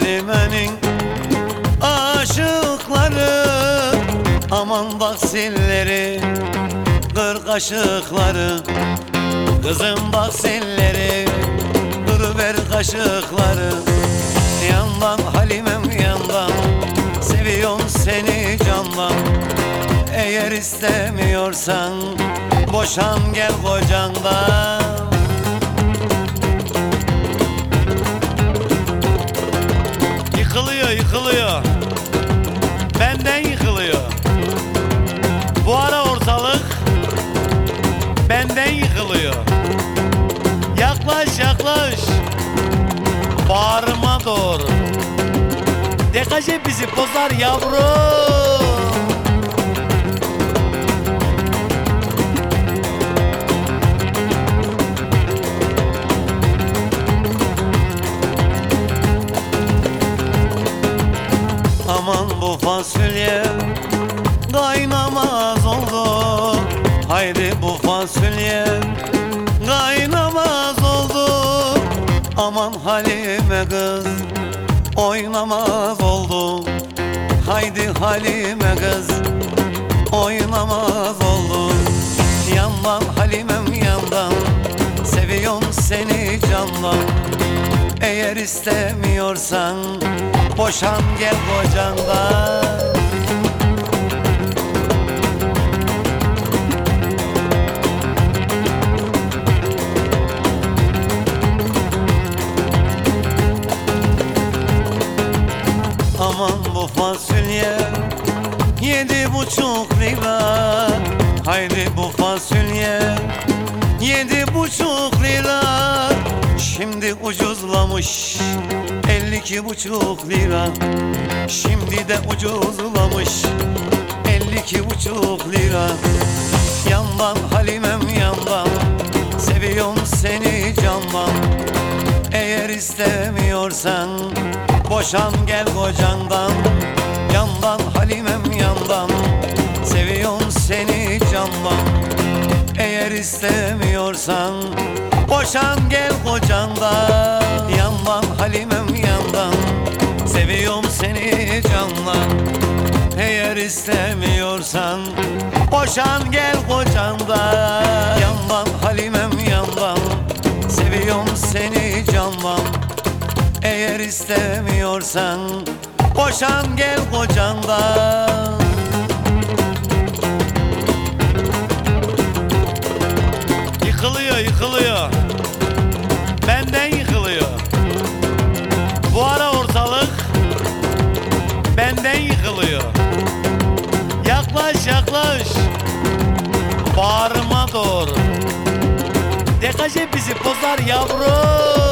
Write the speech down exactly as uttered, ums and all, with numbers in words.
Halime'nin aşıkları, aman bak zilleri, kır kaşıkları. Kızım bak zilleri, kırıver kaşıkları. Yandan Halimem yandan, seviyorum seni candan. Eğer istemiyorsan boşan gel kocandan. Yıkılıyor yıkılıyor, benden yıkılıyor. Bu ara ortalık benden yıkılıyor. Yaklaş yaklaş, bağrıma doğru. Dekaje bizi bozar yavrum. Aman bu fasulye kaynamaz oldu. Haydi bu fasulye kaynamaz oldu. Aman Halime kız oynamaz oldu. Haydi Halime kız oynamaz oldu. Yandan Halimem yandan, seviyorum seni candan. Eğer istemiyorsan boşan gel kocandan. Aman bu fasulye yedi buçuk lira. Haydi bu fasulye yedi buçuk lira. Şimdi ucuzlamış elli iki buçuk lira. Şimdi de ucuzlamış elli iki buçuk lira. Yandan Halimem yandan, seviyorum seni candan. Eğer istemiyorsan boşan gel kocandan. Yandan Halimem yandan, seviyorum seni candan. Eğer istemiyorsan boşan gel kocandan. Yandan Halimem yandan, seviyorum seni candan. Eğer istemiyorsan boşan gel kocandan. Yandan Halimem yandan, seviyorum seni candan. Eğer istemiyorsan boşan gel kocandan. Yıkılıyor yıkılıyor, benden yıkılıyor. Bu ara ortalık benden yıkılıyor. Yaklaş yaklaş, bağrıma doğru. Dekaje bizi bozar yavrum.